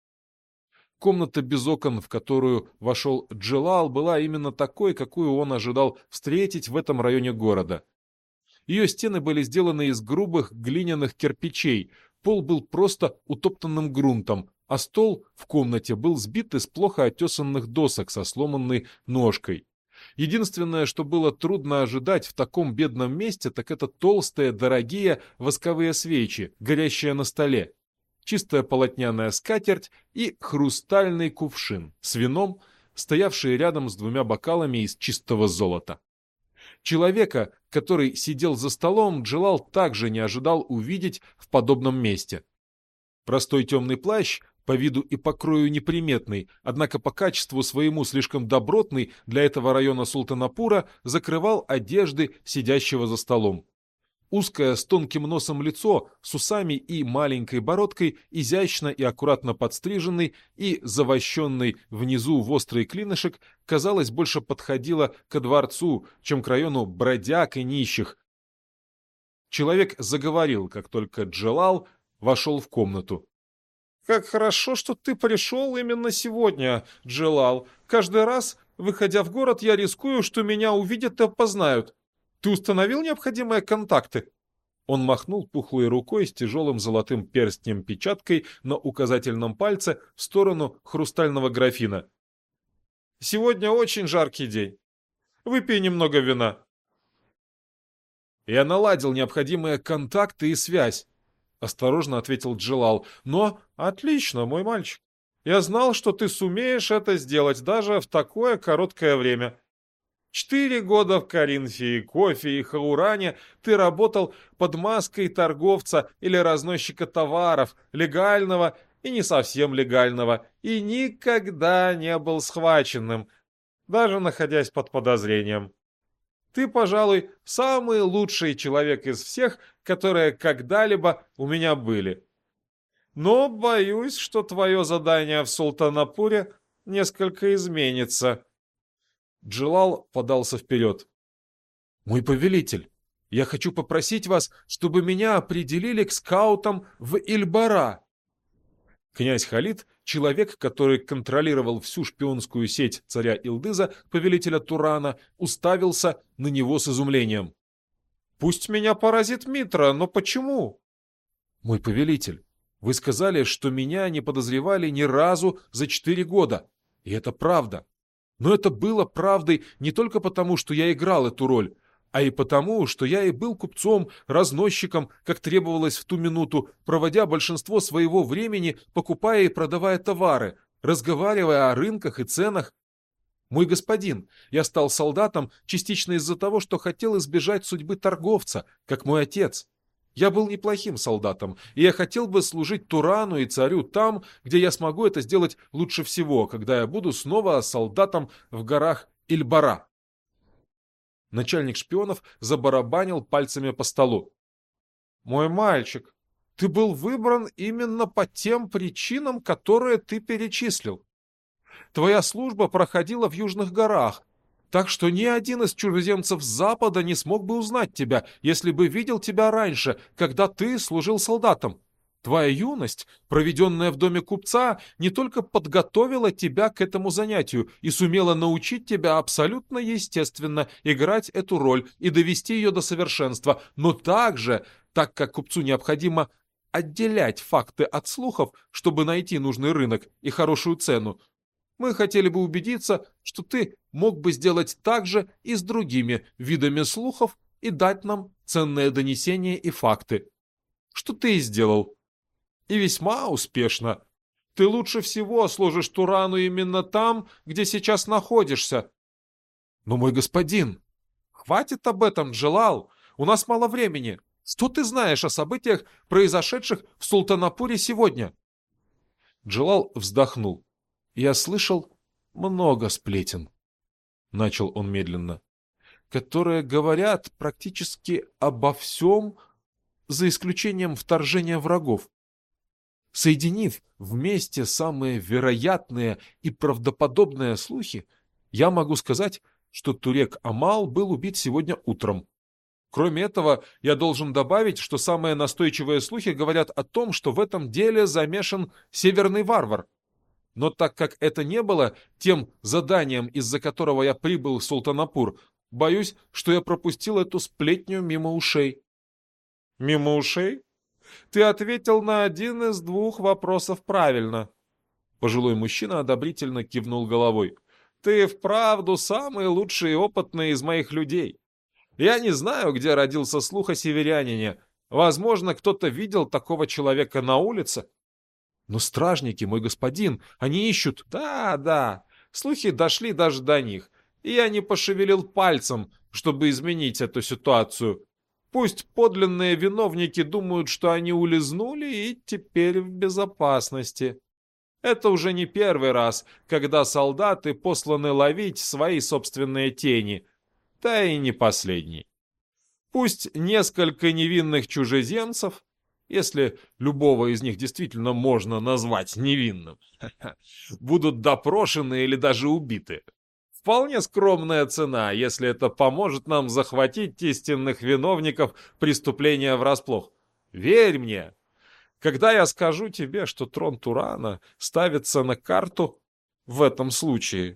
Комната без окон, в которую вошел Джелал, была именно такой, какую он ожидал встретить в этом районе города. Ее стены были сделаны из грубых глиняных кирпичей, пол был просто утоптанным грунтом, а стол в комнате был сбит из плохо отесанных досок со сломанной ножкой. Единственное, что было трудно ожидать в таком бедном месте, так это толстые, дорогие восковые свечи, горящие на столе, чистая полотняная скатерть и хрустальный кувшин с вином, стоявший рядом с двумя бокалами из чистого золота. Человека, который сидел за столом, Джелал также не ожидал увидеть в подобном месте. Простой темный плащ, по виду и покрою неприметный, однако по качеству своему слишком добротный для этого района Султанапура, закрывал одежды сидящего за столом. Узкое с тонким носом лицо, с усами и маленькой бородкой, изящно и аккуратно подстриженный и завощенный внизу в острый клинышек, казалось, больше подходило ко дворцу, чем к району бродяг и нищих. Человек заговорил, как только Джелал вошел в комнату. «Как хорошо, что ты пришел именно сегодня, Джелал. Каждый раз, выходя в город, я рискую, что меня увидят и опознают. Ты установил необходимые контакты?» Он махнул пухлой рукой с тяжелым золотым перстнем-печаткой на указательном пальце в сторону хрустального графина. «Сегодня очень жаркий день. Выпей немного вина». «Я наладил необходимые контакты и связь», — осторожно ответил Джелал. «Но отлично, мой мальчик. Я знал, что ты сумеешь это сделать даже в такое короткое время. 4 года в Коринфе, Кофе и Хауране ты работал под маской торговца или разносчика товаров, легального и не совсем легального, и никогда не был схваченным, даже находясь под подозрением. Ты, пожалуй, самый лучший человек из всех, которые когда-либо у меня были. Но боюсь, что твое задание в Султанапуре несколько изменится». Джелал подался вперед. «Мой повелитель, я хочу попросить вас, чтобы меня определили к скаутам в Иль-Бара». Князь Халид, человек, который контролировал всю шпионскую сеть царя Илдыза, повелителя Турана, уставился на него с изумлением. «Пусть меня поразит Митра, но почему?» «Мой повелитель, вы сказали, что меня не подозревали ни разу за 4 года, и это правда. Но это было правдой не только потому, что я играл эту роль, а и потому, что я и был купцом, разносчиком, как требовалось в ту минуту, проводя большинство своего времени, покупая и продавая товары, разговаривая о рынках и ценах. Мой господин, я стал солдатом частично из-за того, что хотел избежать судьбы торговца, как мой отец. Я был неплохим солдатом, и я хотел бы служить Турану и царю там, где я смогу это сделать лучше всего, когда я буду снова солдатом в горах Иль-Бара». Начальник шпионов забарабанил пальцами по столу. «Мой мальчик, ты был выбран именно по тем причинам, которые ты перечислил. Твоя служба проходила в Южных горах, так что ни один из чужеземцев с Запада не смог бы узнать тебя, если бы видел тебя раньше, когда ты служил солдатом. Твоя юность, проведенная в доме купца, не только подготовила тебя к этому занятию и сумела научить тебя абсолютно естественно играть эту роль и довести ее до совершенства, но также, так как купцу необходимо отделять факты от слухов, чтобы найти нужный рынок и хорошую цену, мы хотели бы убедиться, что ты мог бы сделать так же и с другими видами слухов и дать нам ценные донесения и факты. Что ты и сделал. И весьма успешно. Ты лучше всего служишь Турану именно там, где сейчас находишься». «Но, мой господин...» «Хватит об этом, Джелал. У нас мало времени. Что ты знаешь о событиях, произошедших в Султанапуре сегодня?» Джелал вздохнул. «Я слышал много сплетен», — начал он медленно, «которые говорят практически обо всем, за исключением вторжения врагов. Соединив вместе самые вероятные и правдоподобные слухи, я могу сказать, что Турек Амал был убит сегодня утром. Кроме этого, я должен добавить, что самые настойчивые слухи говорят о том, что в этом деле замешан северный варвар. Но так как это не было тем заданием, из-за которого я прибыл в Султанапур, боюсь, что я пропустил эту сплетню мимо ушей». Мимо ушей? Ты ответил на один из двух вопросов правильно. Пожилой мужчина одобрительно кивнул головой. Ты вправду самый лучший и опытный из моих людей. Я не знаю, где родился слух о северянине. Возможно, кто-то видел такого человека на улице. Но стражники, мой господин, они ищут... Да, слухи дошли даже до них. И я не пошевелил пальцем, чтобы изменить эту ситуацию. Пусть подлинные виновники думают, что они улизнули и теперь в безопасности. Это уже не первый раз, когда солдаты посланы ловить свои собственные тени. Да и не последний. Пусть несколько невинных чужеземцев, если любого из них действительно можно назвать невинным, будут допрошены или даже убиты. Вполне скромная цена, если это поможет нам захватить истинных виновников преступления врасплох. Верь мне, когда я скажу тебе, что трон Турана ставится на карту в этом случае.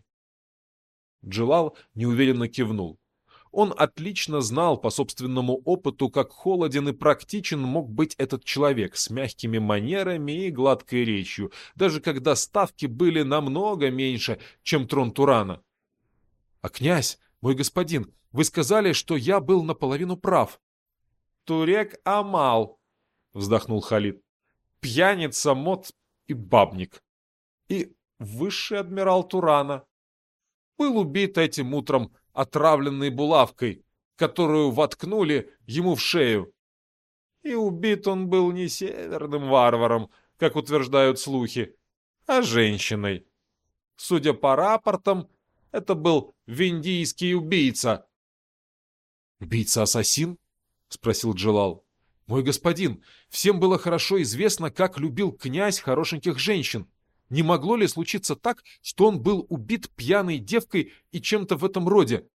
Джелал неуверенно кивнул. Он отлично знал по собственному опыту, как холоден и практичен мог быть этот человек с мягкими манерами и гладкой речью, даже когда ставки были намного меньше, чем трон Турана. «А князь, мой господин, вы сказали, что я был наполовину прав». «Турек Амал», — вздохнул Халид, — «пьяница, мот и бабник. И высший адмирал Турана. Был убит этим утром отравленной булавкой, которую воткнули ему в шею. И убит он был не северным варваром, как утверждают слухи, а женщиной. Судя по рапортам, это был виндийский убийца». «Убийца-ассасин?» — спросил Джелал. «Мой господин, всем было хорошо известно, как любил князь хорошеньких женщин. Не могло ли случиться так, что он был убит пьяной девкой и чем-то в этом роде?»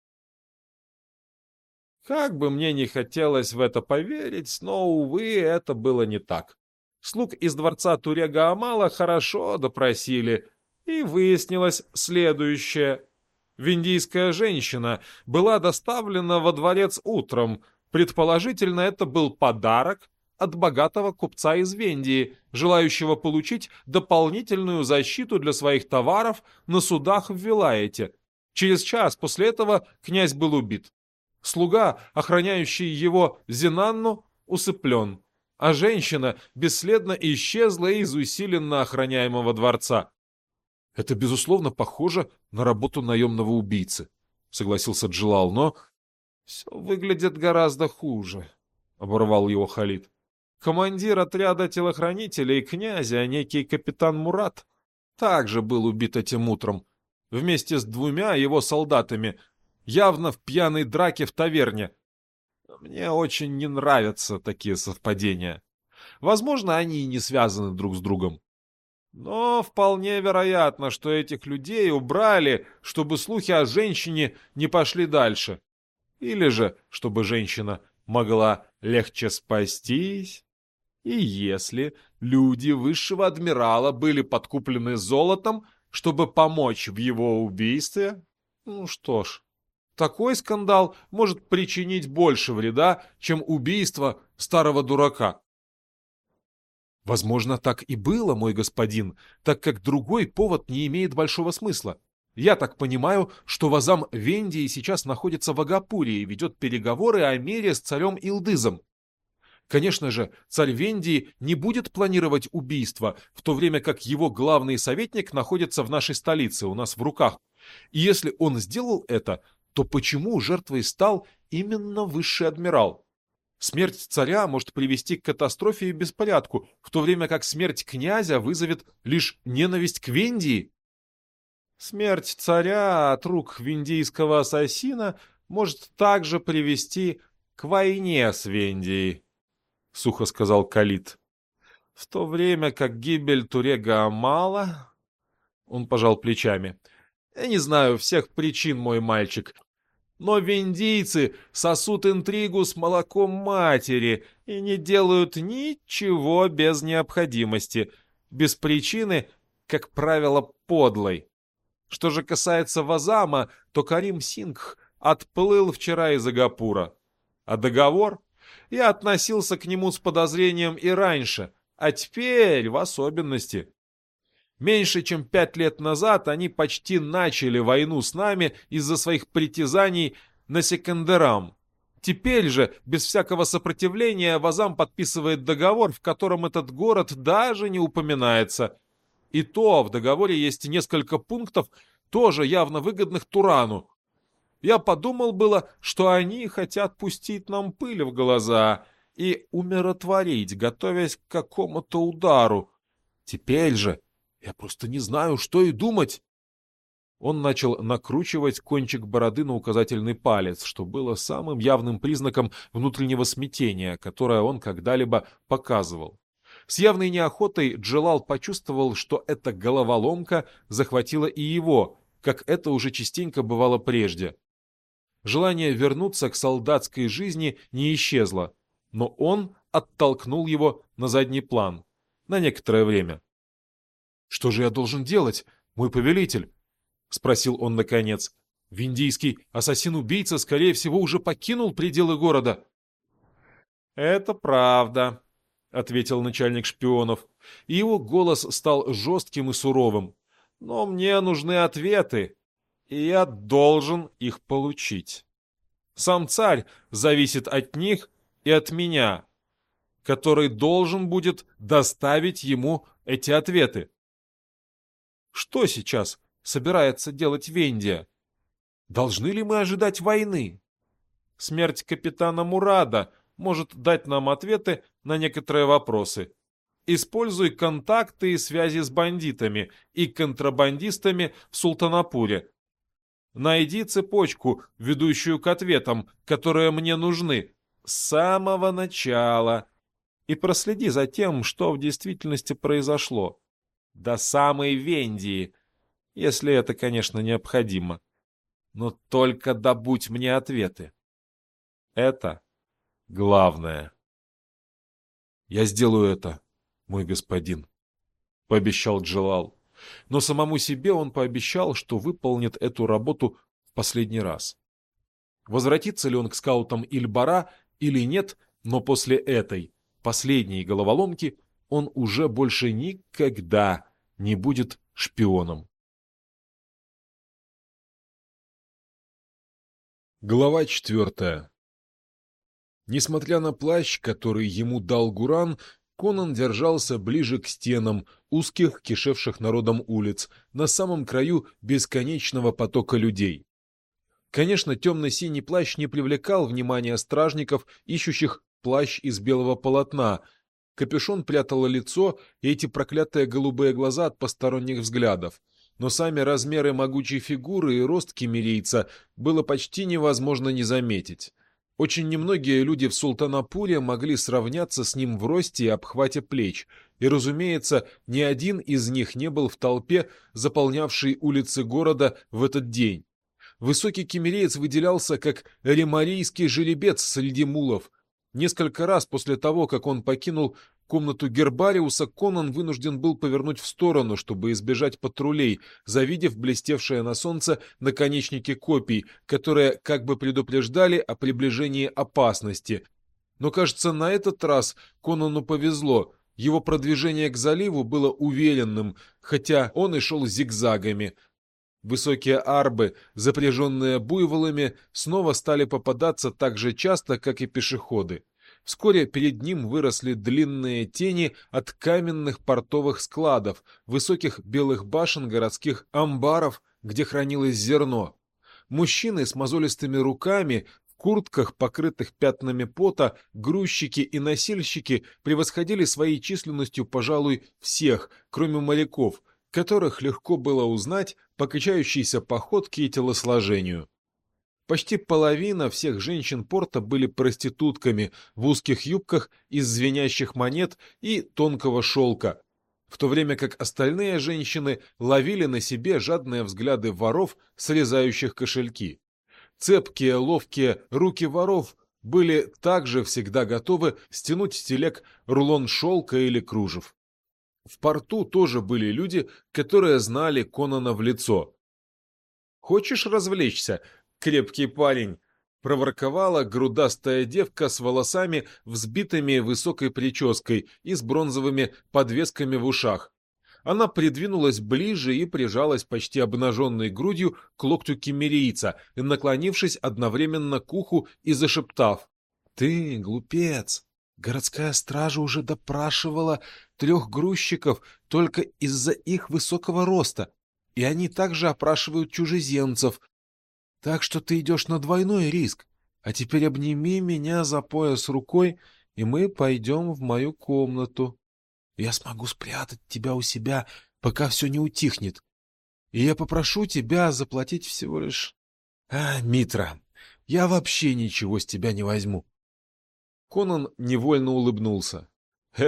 Как бы мне не хотелось в это поверить, но, увы, это было не так. Слуг из дворца Турега Амала хорошо допросили, и выяснилось следующее. Виндийская женщина была доставлена во дворец утром. Предположительно, это был подарок от богатого купца из Вендии, желающего получить дополнительную защиту для своих товаров на судах в Вилаете. Через час после этого князь был убит. Слуга, охраняющий его Зинанну, усыплен, а женщина бесследно исчезла из усиленно охраняемого дворца. «Это, безусловно, похоже на работу наемного убийцы», — согласился Джелал, но... «Все выглядит гораздо хуже», — оборвал его Халид. «Командир отряда телохранителей князя, некий капитан Мурат, также был убит этим утром, вместе с 2 его солдатами, явно в пьяной драке в таверне. Мне очень не нравятся такие совпадения. Возможно, они и не связаны друг с другом. Но вполне вероятно, что этих людей убрали, чтобы слухи о женщине не пошли дальше. Или же, чтобы женщина могла легче спастись. И если люди высшего адмирала были подкуплены золотом, чтобы помочь в его убийстве, ну что ж, такой скандал может причинить больше вреда, чем убийство старого дурака. Возможно, так и было, мой господин, так как другой повод не имеет большого смысла. Я так понимаю, что Вазам Вендии сейчас находится в Агапуре и ведет переговоры о мире с царем Илдызом. Конечно же, царь Вендии не будет планировать убийство, в то время как его главный советник находится в нашей столице, у нас в руках. И если он сделал это, то почему жертвой стал именно высший адмирал? Смерть царя может привести к катастрофе и беспорядку, в то время как смерть князя вызовет лишь ненависть к Вендии. Смерть царя от рук вендийского ассасина может также привести к войне с Вендией, — сухо сказал Калит. В то время как гибель Турега Амала... Он пожал плечами. Я не знаю всех причин, мой мальчик, но вендийцы сосут интригу с молоком матери и не делают ничего без необходимости, без причины, как правило, подлой. Что же касается Вазама, то Карим Сингх отплыл вчера из Агапура. А договор? Я относился к нему с подозрением и раньше, а теперь в особенности. Меньше чем 5 лет назад они почти начали войну с нами из-за своих притязаний на Секандерам. Теперь же, без всякого сопротивления, Вазам подписывает договор, в котором этот город даже не упоминается. И то в договоре есть несколько пунктов, тоже явно выгодных Турану. Я подумал было, что они хотят пустить нам пыль в глаза и умиротворить, готовясь к какому-то удару. Теперь же я просто не знаю, что и думать. Он начал накручивать кончик бороды на указательный палец, что было самым явным признаком внутреннего смятения, которое он когда-либо показывал. С явной неохотой Джелал почувствовал, что эта головоломка захватила и его, как это уже частенько бывало прежде. Желание вернуться к солдатской жизни не исчезло, но он оттолкнул его на задний план на некоторое время. «Что же я должен делать, мой повелитель?» — спросил он наконец. «Виндийский ассасин-убийца, скорее всего, уже покинул пределы города». «Это правда», — ответил начальник шпионов, и его голос стал жестким и суровым. «Но мне нужны ответы, и я должен их получить. Сам царь зависит от них и от меня, который должен будет доставить ему эти ответы. Что сейчас собирается делать Вендия? Должны ли мы ожидать войны? Смерть капитана Мурада может дать нам ответы на некоторые вопросы. Используй контакты и связи с бандитами и контрабандистами в Султанапуре. Найди цепочку, ведущую к ответам, которые мне нужны, с самого начала, и проследи за тем, что в действительности произошло. До самой Вендии, если это, конечно, необходимо. Но только добудь мне ответы. Это главное. «Я сделаю это, мой господин», — пообещал Джелал. Но самому себе он пообещал, что выполнит эту работу в последний раз. Возвратится ли он к скаутам Иль-Бара или нет, но после этой, последней головоломки, он уже больше никогда не будет шпионом. Глава 4. Несмотря на плащ, который ему дал Гуран, Конан держался ближе к стенам узких, кишевших народом улиц, на самом краю бесконечного потока людей. Конечно, темно-синий плащ не привлекал внимания стражников, ищущих плащ из белого полотна. Капюшон прятало лицо и эти проклятые голубые глаза от посторонних взглядов. Но сами размеры могучей фигуры и рост киммерийца было почти невозможно не заметить. Очень немногие люди в Султанапуре могли сравняться с ним в росте и обхвате плеч, и, разумеется, ни один из них не был в толпе, заполнявшей улицы города в этот день. Высокий киммереец выделялся как ремарийский жеребец среди мулов. Несколько раз после того, как он покинул комнату Гербариуса, Конан вынужден был повернуть в сторону, чтобы избежать патрулей, завидев блестевшие на солнце наконечники копий, которые как бы предупреждали о приближении опасности. Но, кажется, на этот раз Конану повезло. Его продвижение к заливу было уверенным, хотя он и шел зигзагами. Высокие арбы, запряженные буйволами, снова стали попадаться так же часто, как и пешеходы. Вскоре перед ним выросли длинные тени от каменных портовых складов, высоких белых башен городских амбаров, где хранилось зерно. Мужчины с мозолистыми руками в куртках, покрытых пятнами пота, грузчики и носильщики превосходили своей численностью, пожалуй, всех, кроме моряков, которых легко было узнать по качающейся походке и телосложению. Почти половина всех женщин порта были проститутками в узких юбках из звенящих монет и тонкого шелка, в то время как остальные женщины ловили на себе жадные взгляды воров, срезающих кошельки. Цепкие, ловкие руки воров были также всегда готовы стянуть с телег рулон шелка или кружев. В порту тоже были люди, которые знали Конана в лицо. «Хочешь развлечься, крепкий парень?» — проворковала грудастая девка с волосами, взбитыми высокой прической и с бронзовыми подвесками в ушах. Она придвинулась ближе и прижалась почти обнаженной грудью к локтю киммерийца, наклонившись одновременно к уху и зашептав: «Ты, глупец! Городская стража уже допрашивала 3 грузчиков только из-за их высокого роста, и они также опрашивают чужеземцев. Так что ты идешь на двойной риск. А теперь обними меня за пояс рукой, и мы пойдем в мою комнату. Я смогу спрятать тебя у себя, пока все не утихнет. И я попрошу тебя заплатить всего лишь... Митра, я вообще ничего с тебя не возьму». Конан невольно улыбнулся.